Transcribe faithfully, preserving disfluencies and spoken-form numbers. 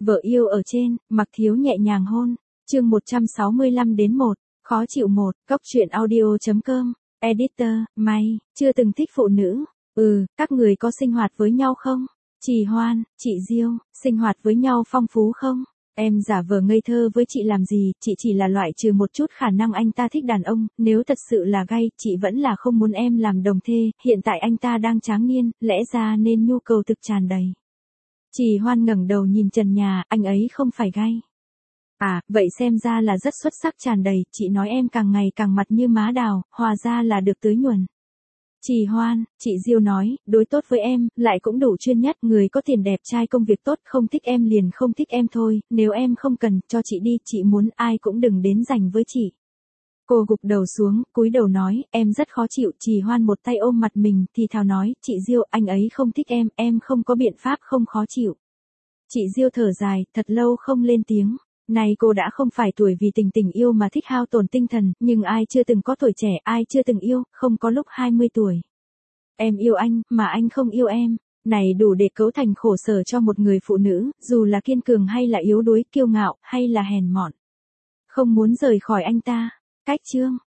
Vợ yêu ở trên, Mặc Thiếu nhẹ nhàng hôn. Chương một trăm sáu mươi lăm đến một, khó chịu một, cóc truyện audio chấm com. Editor, May, chưa từng thích phụ nữ. Ừ, các người có sinh hoạt với nhau không? Chị Hoan, chị Diêu, sinh hoạt với nhau phong phú không? Em giả vờ ngây thơ với chị làm gì, chị chỉ là loại trừ một chút khả năng anh ta thích đàn ông, nếu thật sự là gay, chị vẫn là không muốn em làm đồng thê, hiện tại anh ta đang tráng niên, lẽ ra nên nhu cầu thực tràn đầy. Chị Hoan ngẩng đầu nhìn trần nhà, anh ấy không phải gay. À, vậy xem ra là rất xuất sắc tràn đầy, chị nói em càng ngày càng mặt như má đào, hòa ra là được tưới nhuần. Chị Hoan, chị Diêu nói, đối tốt với em, lại cũng đủ chuyên nhất, người có tiền đẹp trai công việc tốt, không thích em liền không thích em thôi, nếu em không cần, cho chị đi, chị muốn ai cũng đừng đến giành với chị. Cô gục đầu xuống, cúi đầu nói, em rất khó chịu, chị Hoan một tay ôm mặt mình, thì thào nói, chị Diêu, anh ấy không thích em, em không có biện pháp không khó chịu. Chị Diêu thở dài, thật lâu không lên tiếng. Này cô đã không phải tuổi vì tình tình yêu mà thích hao tổn tinh thần, nhưng ai chưa từng có tuổi trẻ, ai chưa từng yêu, không có lúc hai mươi tuổi. Em yêu anh, mà anh không yêu em. Này đủ để cấu thành khổ sở cho một người phụ nữ, dù là kiên cường hay là yếu đuối, kiêu ngạo, hay là hèn mọn. Không muốn rời khỏi anh ta. Cách chương.